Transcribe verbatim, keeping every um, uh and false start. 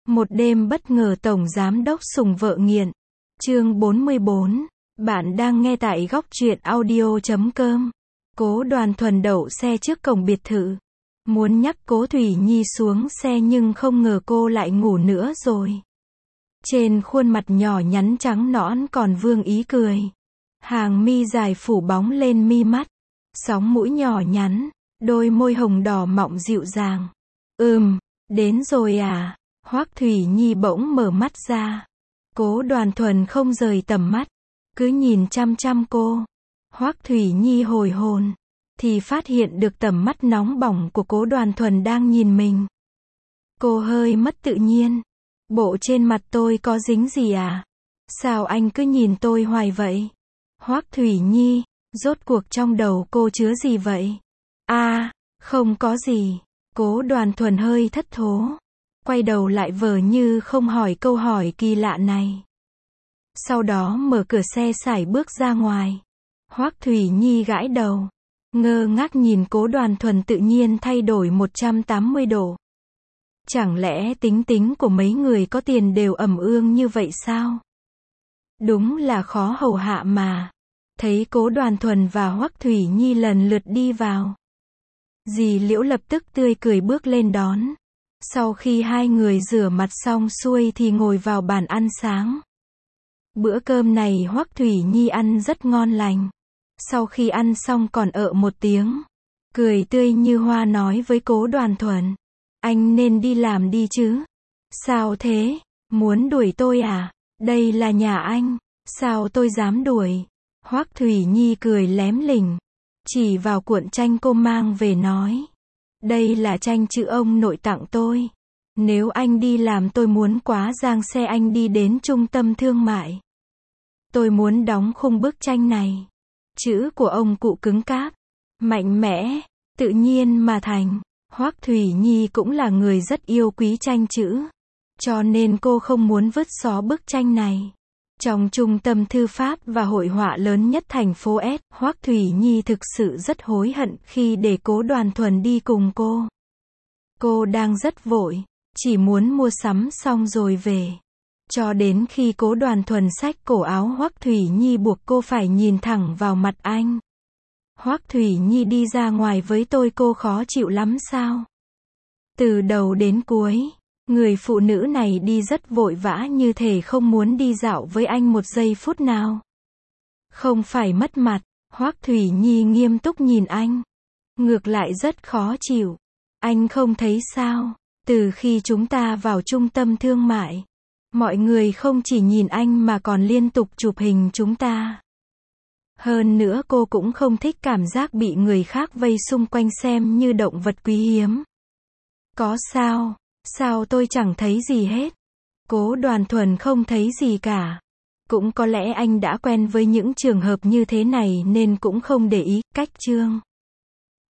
Một đêm bất ngờ Tổng Giám đốc sủng vợ nghiện. Chương bốn mươi bốn. Bạn đang nghe tại góc truyện audio chấm com. Cố Đoàn Thuần đậu xe trước cổng biệt thự. Muốn nhắc Cố Thủy Nhi xuống xe nhưng không ngờ cô lại ngủ nữa rồi. Trên khuôn mặt nhỏ nhắn trắng nõn còn vương ý cười. Hàng mi dài phủ bóng lên mi mắt. Sóng mũi nhỏ nhắn, đôi môi hồng đỏ mọng dịu dàng. Ừm, đến rồi à? Hoắc Thủy Nhi bỗng mở mắt ra. Cố Đoàn Thuần không rời tầm mắt, cứ nhìn chăm chăm cô. Hoắc Thủy Nhi hồi hồn, thì phát hiện được tầm mắt nóng bỏng của Cố Đoàn Thuần đang nhìn mình. Cô hơi mất tự nhiên. Bộ trên mặt tôi có dính gì à? Sao anh cứ nhìn tôi hoài vậy? Hoắc Thủy Nhi, rốt cuộc trong đầu cô chứa gì vậy? À, không có gì. Cố Đoàn Thuần hơi thất thố. Quay đầu lại vờ như không hỏi câu hỏi kỳ lạ này. Sau đó mở cửa xe sải bước ra ngoài. Hoắc Thủy Nhi gãi đầu, ngơ ngác nhìn Cố Đoàn Thuần tự nhiên thay đổi một trăm tám mươi độ. Chẳng lẽ tính tính của mấy người có tiền đều ẩm ương như vậy sao? Đúng là khó hầu hạ mà. Thấy Cố Đoàn Thuần và Hoắc Thủy Nhi lần lượt đi vào, dì Liễu lập tức tươi cười bước lên đón. Sau khi hai người rửa mặt xong xuôi thì ngồi vào bàn ăn sáng. Bữa cơm này Hoắc Thủy Nhi ăn rất ngon lành. Sau khi ăn xong còn ợ một tiếng, cười tươi như hoa nói với Cố Đoàn Thuần. Anh nên đi làm đi chứ. Sao thế? Muốn đuổi tôi à? Đây là nhà anh. Sao tôi dám đuổi? Hoắc Thủy Nhi cười lém lỉnh, chỉ vào cuộn tranh cô mang về nói. Đây là tranh chữ ông nội tặng tôi. Nếu anh đi làm tôi muốn quá giang xe anh đi đến trung tâm thương mại. Tôi muốn đóng khung bức tranh này. Chữ của ông cụ cứng cáp, mạnh mẽ, tự nhiên mà thành. Hoắc Thủy Nhi cũng là người rất yêu quý tranh chữ, cho nên cô không muốn vứt xó bức tranh này. Trong trung tâm thư pháp và hội họa lớn nhất thành phố S, Hoắc Thủy Nhi thực sự rất hối hận khi để Cố Đoàn Thuần đi cùng cô. Cô đang rất vội, chỉ muốn mua sắm xong rồi về. Cho đến khi Cố Đoàn Thuần xách cổ áo Hoắc Thủy Nhi buộc cô phải nhìn thẳng vào mặt anh. Hoắc Thủy Nhi đi ra ngoài với tôi cô khó chịu lắm sao? Từ đầu đến cuối, người phụ nữ này đi rất vội vã như thể không muốn đi dạo với anh một giây phút nào. Không phải mất mặt, Hoắc Thủy Nhi nghiêm túc nhìn anh. Ngược lại rất khó chịu. Anh không thấy sao? Từ khi chúng ta vào trung tâm thương mại, mọi người không chỉ nhìn anh mà còn liên tục chụp hình chúng ta. Hơn nữa cô cũng không thích cảm giác bị người khác vây xung quanh xem như động vật quý hiếm. Có sao? Sao tôi chẳng thấy gì hết? Cố Đoàn Thuần không thấy gì cả. Cũng có lẽ anh đã quen với những trường hợp như thế này nên cũng không để ý. Cách chương